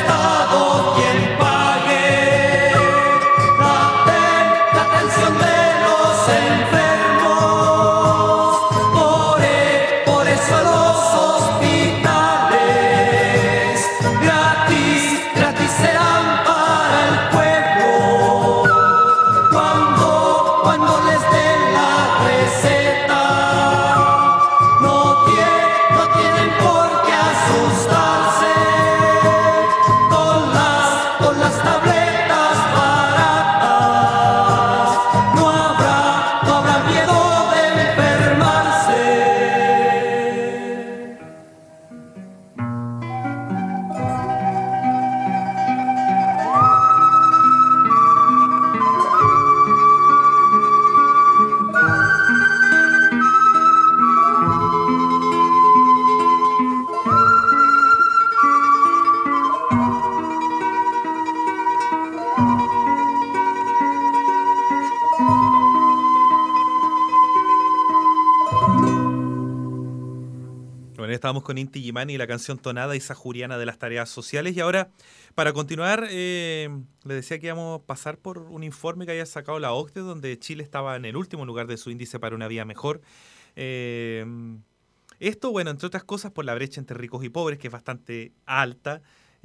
con Inti Illimani y la canción tonada y sajuriana de las tareas sociales. Y ahora, para continuar, le decía que íbamos a pasar por un informe que había sacado la OCDE, donde Chile estaba en el último lugar de su índice para una vida mejor. Esto, bueno, entre otras cosas, por la brecha entre ricos y pobres, que es bastante alta.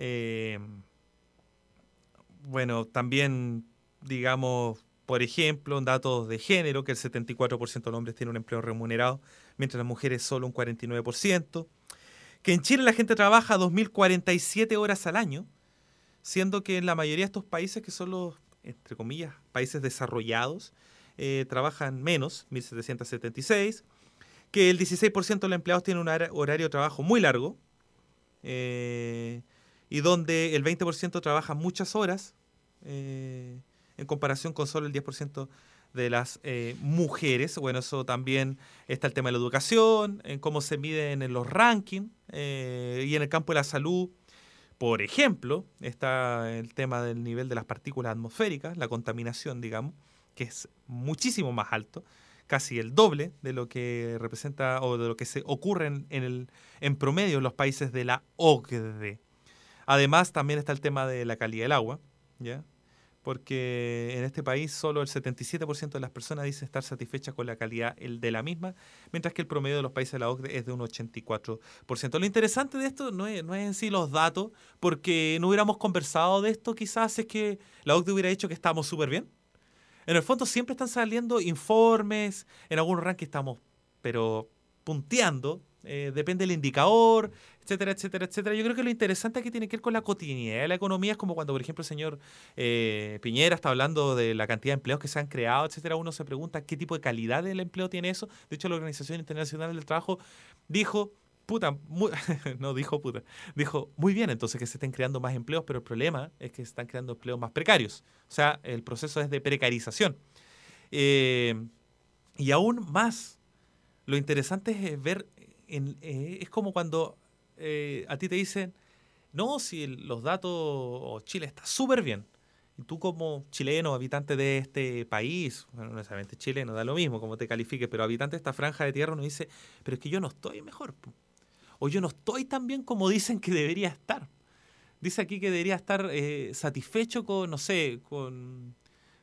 Bueno, también, digamos, por ejemplo, datos de género, que el 74% de los hombres tiene un empleo remunerado, mientras las mujeres solo un 49%. Que en Chile la gente trabaja 2.047 horas al año, siendo que en la mayoría de estos países, que son los, entre comillas, países desarrollados, trabajan menos, 1.776. Que el 16% de los empleados tienen un horario de trabajo muy largo, y donde el 20% trabaja muchas horas, en comparación con solo el 10% de las mujeres. Bueno, eso también está el tema de la educación, en cómo se miden en los rankings, y en el campo de la salud, por ejemplo, está el tema del nivel de las partículas atmosféricas, la contaminación, digamos, que es muchísimo más alto, casi el doble de lo que representa o de lo que se ocurre en promedio en los países de la OCDE. Además, también está el tema de la calidad del agua, ¿ya? Porque en este país solo el 77% de las personas dicen estar satisfechas con la calidad de la misma, mientras que el promedio de los países de la OCDE es de un 84%. Lo interesante de esto no es en sí los datos, porque no hubiéramos conversado de esto quizás es que la OCDE hubiera dicho que estamos súper bien. En el fondo siempre están saliendo informes, en algunos rankings estamos, pero punteando, depende del indicador, etcétera, etcétera, etcétera. Yo creo que lo interesante aquí tiene que ver con la cotidianidad de la economía. Es como cuando, por ejemplo, el señor Piñera está hablando de la cantidad de empleos que se han creado, etcétera. Uno se pregunta qué tipo de calidad del empleo tiene eso. De hecho, la Organización Internacional del Trabajo dijo, dijo, muy bien, entonces que se estén creando más empleos, pero el problema es que se están creando empleos más precarios. O sea, el proceso es de precarización. Y aún más, lo interesante es ver, es como cuando a ti te dicen, no, si los datos, o Chile está súper bien, y tú como chileno, habitante de este país, bueno, no necesariamente chileno, da lo mismo como te califiques, pero habitante de esta franja de tierra, uno dice, pero es que yo no estoy mejor, o yo no estoy tan bien como dicen que debería estar. Dice aquí que debería estar satisfecho con, no sé, con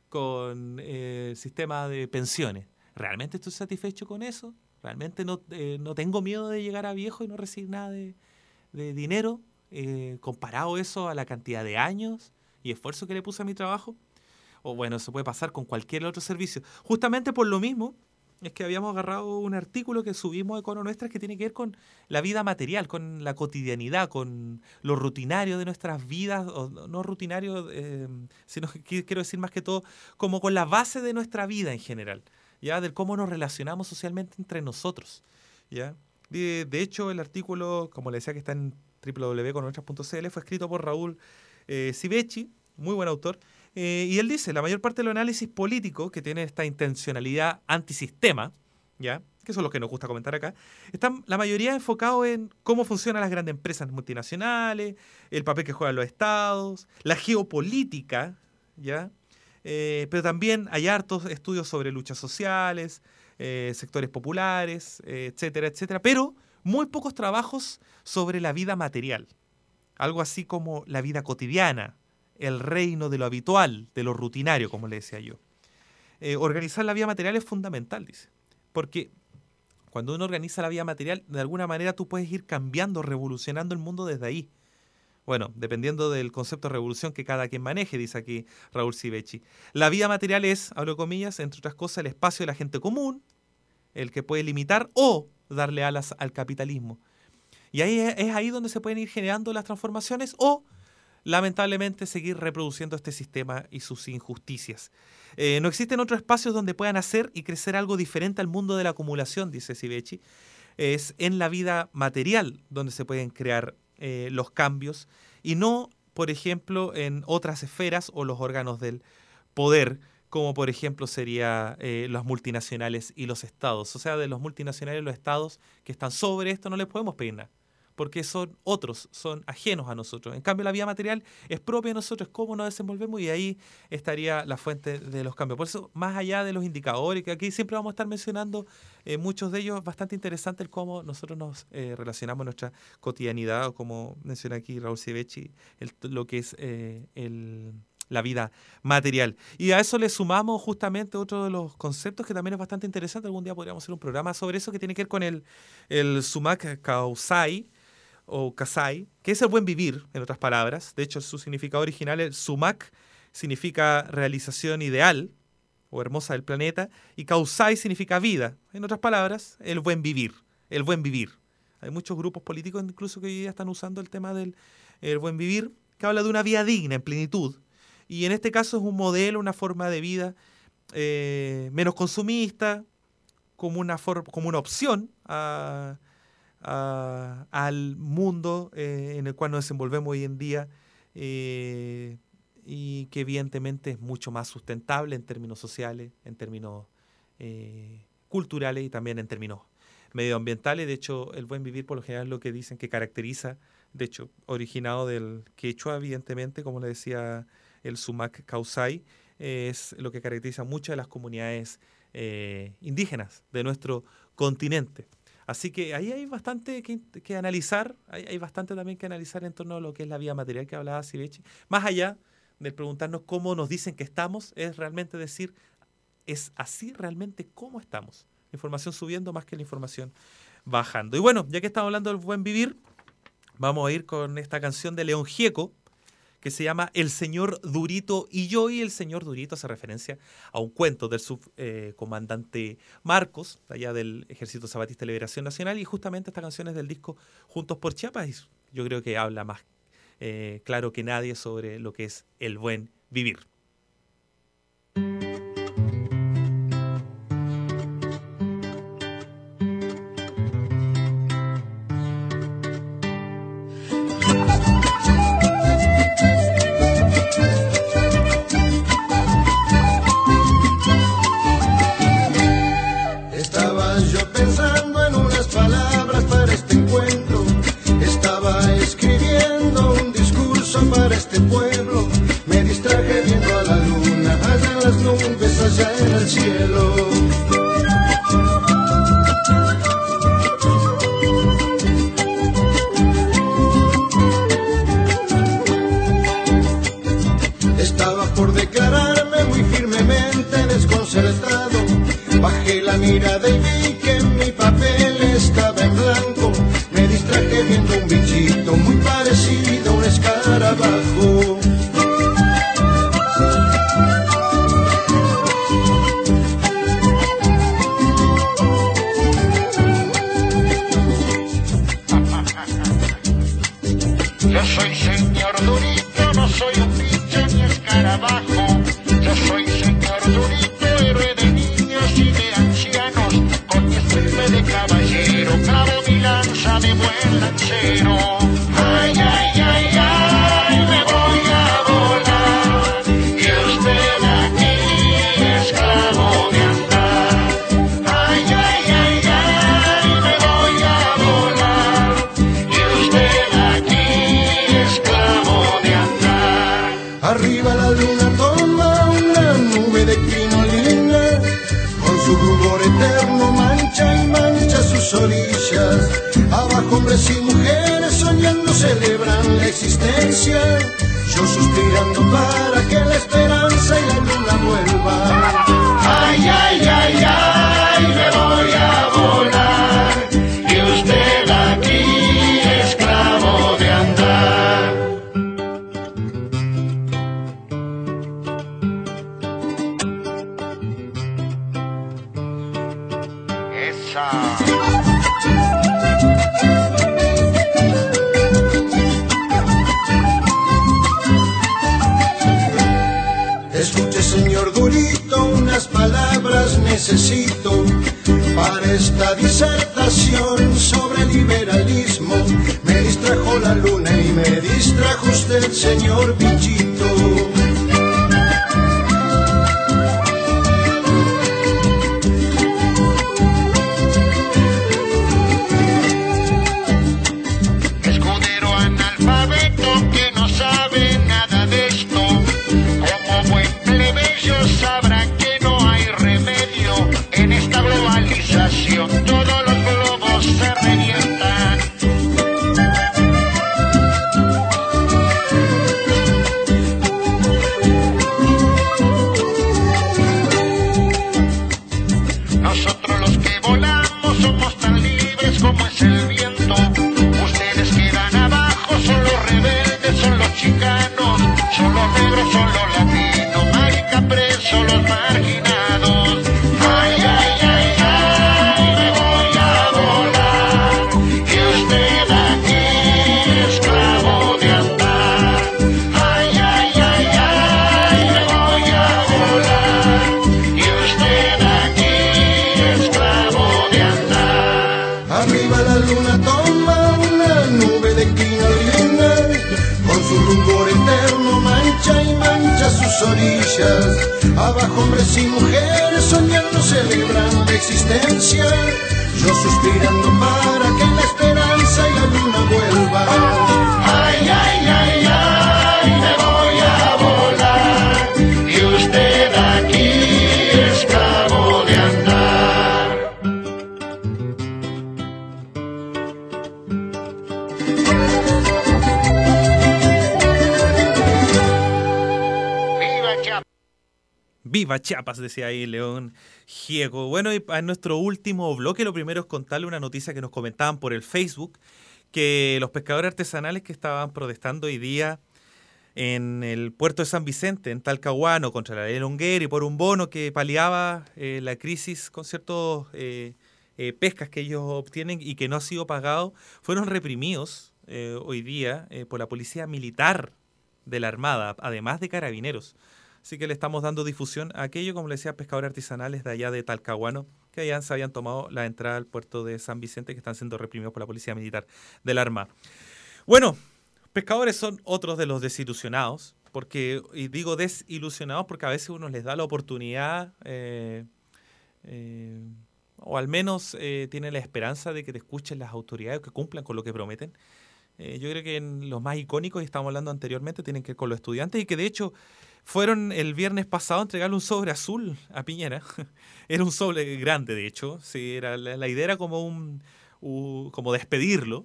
el sistema de pensiones. ¿Realmente estoy satisfecho con eso? ¿Realmente no tengo miedo de llegar a viejo y no recibir nada de dinero? Comparado eso a la cantidad de años y esfuerzo que le puse a mi trabajo. O bueno, eso puede pasar con cualquier otro servicio. Justamente por lo mismo es que habíamos agarrado un artículo que subimos de Cono Nuestras que tiene que ver con la vida material, con la cotidianidad, con lo rutinario de nuestras vidas, o no rutinario, sino que quiero decir más que todo, como con la base de nuestra vida en general, ¿ya? Del cómo nos relacionamos socialmente entre nosotros, ¿ya? De hecho, el artículo, como le decía, que está en www.cononuestras.cl, fue escrito por Raúl Civechi, muy buen autor. Y él dice, la mayor parte de los análisis políticos que tiene esta intencionalidad antisistema, ¿ya? Que son los que nos gusta comentar acá, están la mayoría enfocados en cómo funcionan las grandes empresas multinacionales, el papel que juegan los estados, la geopolítica, ¿ya? Pero también hay hartos estudios sobre luchas sociales, sectores populares, etcétera, etcétera, pero muy pocos trabajos sobre la vida material, algo así como la vida cotidiana, el reino de lo habitual, de lo rutinario, como le decía yo. Organizar la vida material es fundamental, dice, porque cuando uno organiza la vida material, de alguna manera tú puedes ir cambiando, revolucionando el mundo desde ahí. Bueno, dependiendo del concepto de revolución que cada quien maneje, dice aquí Raúl Civechi. La vida material es, abro comillas, entre otras cosas, el espacio de la gente común, el que puede limitar o darle alas al capitalismo. Y ahí es ahí donde se pueden ir generando las transformaciones o, lamentablemente, seguir reproduciendo este sistema y sus injusticias. No existen otros espacios donde puedan hacer y crecer algo diferente al mundo de la acumulación, dice Civechi. Es en la vida material donde se pueden crear los cambios y no, por ejemplo, en otras esferas o los órganos del poder, como por ejemplo sería las multinacionales y los estados. O sea, de los multinacionales y los estados que están sobre esto no les podemos pedir nada, porque son otros, son ajenos a nosotros. En cambio, la vida material es propia de nosotros, es cómo nos desenvolvemos, y ahí estaría la fuente de los cambios. Por eso, más allá de los indicadores, que aquí siempre vamos a estar mencionando, muchos de ellos, bastante interesante el cómo nosotros nos relacionamos en nuestra cotidianidad, o como menciona aquí Raúl Civechi, lo que es la vida material. Y a eso le sumamos justamente otro de los conceptos que también es bastante interesante. Algún día podríamos hacer un programa sobre eso, que tiene que ver con el sumak kausai, o kasai, que es el buen vivir, en otras palabras. De hecho, su significado original, el sumak, significa realización ideal o hermosa del planeta, y kausai significa vida. En otras palabras, el buen vivir. El buen vivir. Hay muchos grupos políticos incluso que hoy día están usando el tema del buen vivir, que habla de una vida digna, en plenitud. Y en este caso es un modelo, una forma de vida menos consumista, como una opción al mundo en el cual nos desenvolvemos hoy en día, y que evidentemente es mucho más sustentable en términos sociales, en términos culturales y también en términos medioambientales. De hecho, el buen vivir por lo general es lo que dicen que caracteriza, de hecho, originado del quechua, evidentemente, como le decía el sumak kausai, es lo que caracteriza muchas de las comunidades indígenas de nuestro continente. Así que ahí hay bastante que analizar, hay bastante también que analizar en torno a lo que es la vida material que hablaba Civechi. Más allá de preguntarnos cómo nos dicen que estamos, es realmente decir, ¿es así realmente cómo estamos? La información subiendo más que la información bajando. Y bueno, ya que estamos hablando del buen vivir, vamos a ir con esta canción de León Gieco, que se llama El Señor Durito y yo. Y el Señor Durito hace referencia a un cuento del subcomandante Marcos, allá del Ejército Zapatista de Liberación Nacional, y justamente esta canción es del disco Juntos por Chiapas, y yo creo que habla más claro que nadie sobre lo que es el buen vivir. Pueblo, me distraje viendo a la luna allá en las nubes, allá en el cielo. Estaba por declararme muy firmemente desconcertado. Bajé la mirada y vi que mi papel estaba en blanco. Me distraje viendo un bichito muy parecido a un escarabajo. Yo soy señor Durito, no soy un bicho ni escarabajo. Yo soy señor Durito, héroe de niños y de ancianos. Con mi estirpe de caballero, clavo mi lanza de buen lancero. Ay, ay, ay, ay, me voy a volar. Y usted aquí, esclavo de andar. Ay, ay, ay, ay, me voy a volar. Y usted aquí, esclavo de andar. Arriba la luna toma una nube de crinolina, con su rubor eterno mancha y mancha sus orillas. Abajo hombres y mujeres soñando celebran la existencia, yo suspirando para que la esperanza y la luna vuelvan. Ay, ay, ay, ay, me voy a volar. Y usted aquí, esclavo de andar. Esa. Escuche, señor Durito, unas palabras necesito para esta disertación sobre liberalismo. Me distrajo la luna y me distrajo usted, señor bichito. rubor eterno mancha y mancha sus orillas. Abajo hombres y mujeres soñando, celebrando existencia. Yo suspirando para que la esperanza y la luna vuelvan. Ay, ay, ay, ay, me voy a volar y usted aquí esclavo de andar. ¡Viva Chiapas! Viva Chiapas, decía ahí León Gieco. Bueno, y en nuestro último bloque, lo primero es contarle una noticia que nos comentaban por el Facebook, que los pescadores artesanales que estaban protestando hoy día en el puerto de San Vicente, en Talcahuano, contra la ley Longueira y por un bono que paliaba la crisis con ciertos pescas que ellos obtienen y que no ha sido pagado, fueron reprimidos hoy día por la policía militar de la Armada, además de carabineros. Así que le estamos dando difusión a aquello, como le decía, pescadores artesanales de allá de Talcahuano, que allá se habían tomado la entrada al puerto de San Vicente, que están siendo reprimidos por la policía militar de la Armada. Bueno, pescadores son otros de los desilusionados, y digo desilusionados porque a veces uno les da la oportunidad, o al menos tienen la esperanza de que te escuchen las autoridades, que cumplan con lo que prometen. Yo creo que en los más icónicos, y estábamos hablando anteriormente, tienen que ver con los estudiantes, y que de hecho fueron el viernes pasado a entregarle un sobre azul a Piñera. Era un sobre grande, de hecho. Sí, la idea era como como despedirlo.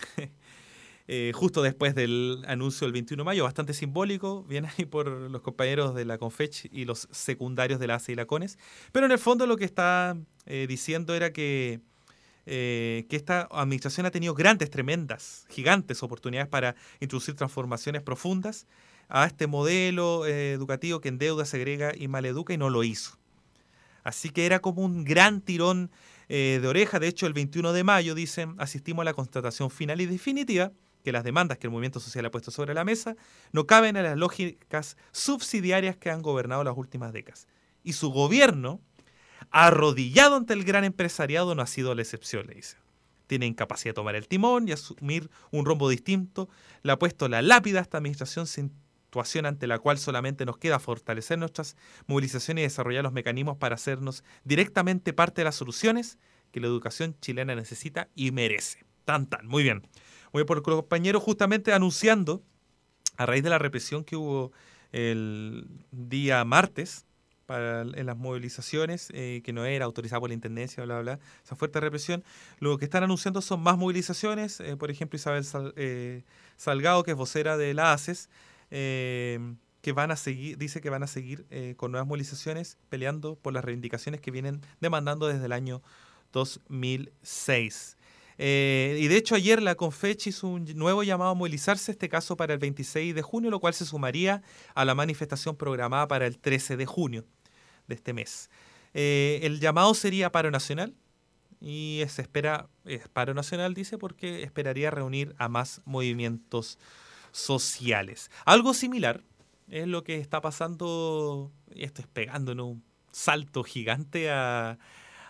Justo después del anuncio del 21 de mayo, bastante simbólico, bien ahí por los compañeros de la Confech y los secundarios de la ACE y la CONES. Pero en el fondo lo que está diciendo era que esta administración ha tenido tremendas, gigantes oportunidades para introducir transformaciones profundas a este modelo educativo que endeuda, segrega y maleduca, y no lo hizo. Así que era como un gran tirón de oreja. De hecho, el 21 de mayo, dicen, asistimos a la constatación final y definitiva que las demandas que el movimiento social ha puesto sobre la mesa no caben en las lógicas subsidiarias que han gobernado las últimas décadas. Y su gobierno, arrodillado ante el gran empresariado, no ha sido la excepción, le dice. Tiene incapacidad de tomar el timón y asumir un rumbo distinto. Le ha puesto la lápida a esta administración, situación ante la cual solamente nos queda fortalecer nuestras movilizaciones y desarrollar los mecanismos para hacernos directamente parte de las soluciones que la educación chilena necesita y merece. Tan. Muy bien. Voy por el compañero justamente anunciando, a raíz de la represión que hubo el día martes, en las movilizaciones, que no era autorizada por la Intendencia, bla, bla, esa fuerte represión, lo que están anunciando son más movilizaciones. Por ejemplo, Isabel Salgado, que es vocera de la ACES, que van a seguir, dice que van a seguir con nuevas movilizaciones, peleando por las reivindicaciones que vienen demandando desde el año 2006. Y de hecho ayer la Confech hizo un nuevo llamado a movilizarse, este caso para el 26 de junio, lo cual se sumaría a la manifestación programada para el 13 de junio de este mes. El llamado sería paro nacional, y se espera, paro nacional dice, porque esperaría reunir a más movimientos sociales. Algo similar es lo que está pasando, y esto es pegando en un salto gigante a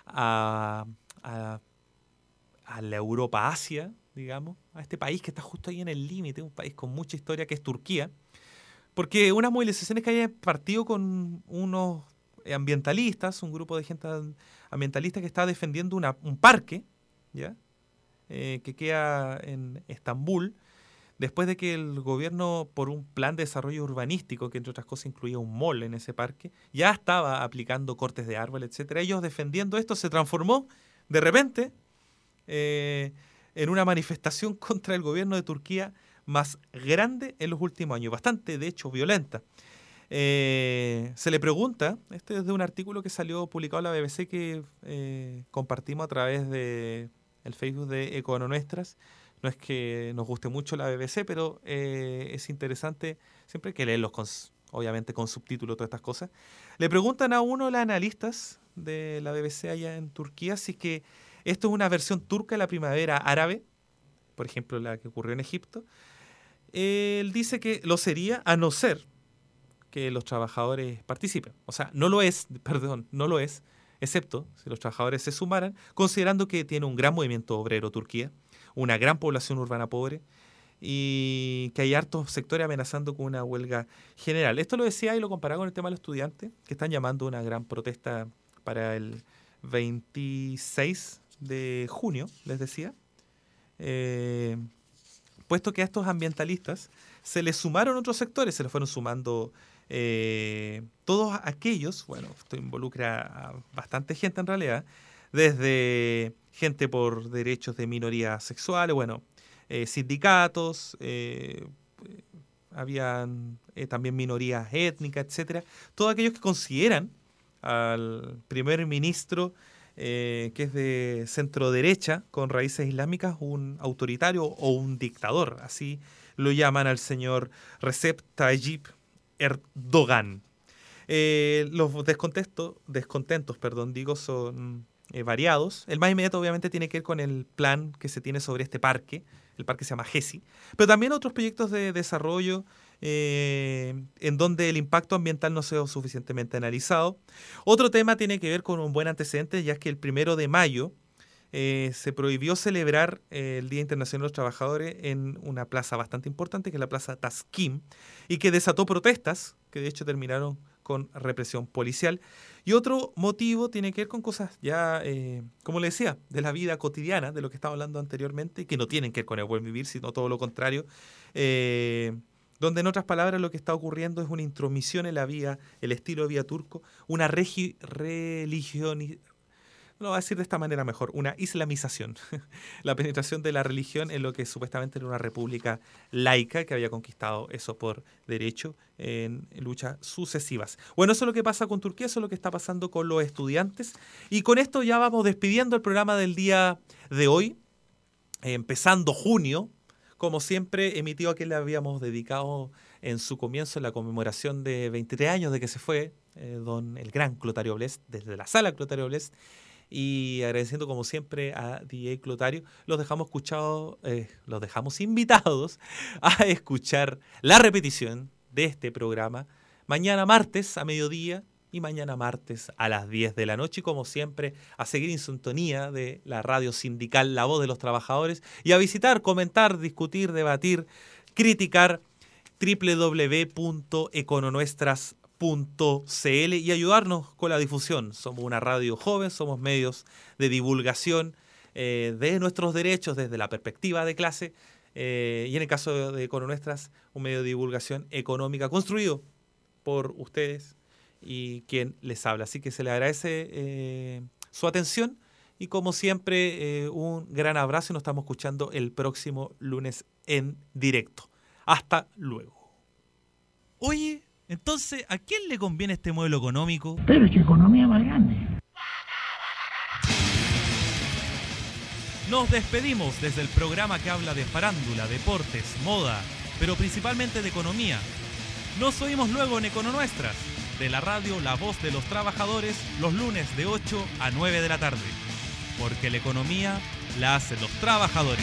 la Europa-Asia, digamos, a este país que está justo ahí en el límite, un país con mucha historia, que es Turquía, porque unas movilizaciones que hayan partido con unos ambientalistas, un grupo de gente ambientalista que está defendiendo un parque, ¿ya? Que queda en Estambul, después de que el gobierno, por un plan de desarrollo urbanístico, que entre otras cosas incluía un mall en ese parque, ya estaba aplicando cortes de árboles, etcétera. Ellos defendiendo esto, se transformó de repente en una manifestación contra el gobierno de Turquía más grande en los últimos años, bastante, de hecho, violenta. Se le pregunta, este es de un artículo que salió publicado en la BBC, que compartimos a través de el Facebook de Econonuestras. No es que nos guste mucho la BBC, pero es interesante, siempre hay que leerlos, obviamente con subtítulos, todas estas cosas. Le preguntan a uno de los analistas de la BBC allá en Turquía si es que esto es una versión turca de la primavera árabe, por ejemplo, la que ocurrió en Egipto. Él dice que lo sería, a no ser que los trabajadores participen. O sea, no lo es, excepto si los trabajadores se sumaran, considerando que tiene un gran movimiento obrero Turquía, una gran población urbana pobre, y que hay hartos sectores amenazando con una huelga general. Esto lo decía y lo comparaba con el tema de los estudiantes, que están llamando a una gran protesta para el 26 de junio, les decía, puesto que a estos ambientalistas se les sumaron otros sectores, se les fueron sumando todos aquellos, bueno, esto involucra a bastante gente en realidad, desde gente por derechos de minorías sexuales, bueno, sindicatos, habían también minorías étnicas, etcétera. Todos aquellos que consideran al primer ministro, que es de centro derecha con raíces islámicas, un autoritario o un dictador, así lo llaman al señor Recep Tayyip Erdogan. Los descontentos, son variados. El más inmediato obviamente tiene que ver con el plan que se tiene sobre este parque. El parque se llama GESI, pero también otros proyectos de desarrollo en donde el impacto ambiental no sea suficientemente analizado. Otro tema tiene que ver con un buen antecedente, ya es que el 1 de mayo se prohibió celebrar el Día Internacional de los Trabajadores en una plaza bastante importante, que es la Plaza Taksim, y que desató protestas, que de hecho terminaron con represión policial. Y otro motivo tiene que ver con cosas ya, como le decía, de la vida cotidiana, de lo que estaba hablando anteriormente, que no tienen que ver con el buen vivir, sino todo lo contrario, donde en otras palabras lo que está ocurriendo es una intromisión en la vida, el estilo de vida turco, una religión, lo voy a decir de esta manera mejor, una islamización, la penetración de la religión en lo que supuestamente era una república laica que había conquistado eso por derecho en luchas sucesivas. Bueno, eso es lo que pasa con Turquía, eso es lo que está pasando con los estudiantes, y con esto ya vamos despidiendo el programa del día de hoy, empezando junio, como siempre, emitido a quien le habíamos dedicado en su comienzo, en la conmemoración de 23 años de que se fue el gran Clotario Blest, desde la sala Clotario Blest, y agradeciendo como siempre a DJ Clotario, los dejamos invitados a escuchar la repetición de este programa mañana martes a mediodía y mañana martes a las 10 de la noche, y como siempre a seguir en sintonía de la radio sindical La Voz de los Trabajadores y a visitar, comentar, discutir, debatir, criticar www.econonuestras.cl y ayudarnos con la difusión. Somos una radio joven, somos medios de divulgación de nuestros derechos desde la perspectiva de clase, y en el caso de Econonuestras, un medio de divulgación económica construido por ustedes y quien les habla. Así que se le agradece su atención y como siempre un gran abrazo, y nos estamos escuchando el próximo lunes en directo. Hasta luego. Oye, entonces, ¿a quién le conviene este modelo económico? Pero es que economía más grande. Nos despedimos desde el programa que habla de farándula, deportes, moda, pero principalmente de economía. Nos oímos luego en Econonuestras, de la radio La Voz de los Trabajadores, los lunes de 8 a 9 de la tarde. Porque la economía la hacen los trabajadores.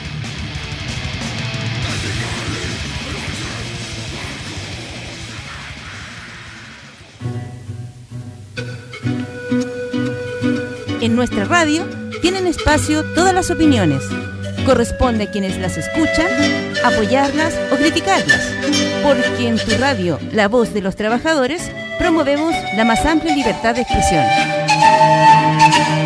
En nuestra radio tienen espacio todas las opiniones. Corresponde a quienes las escuchan apoyarlas o criticarlas. Porque en tu radio, La Voz de los Trabajadores, promovemos la más amplia libertad de expresión.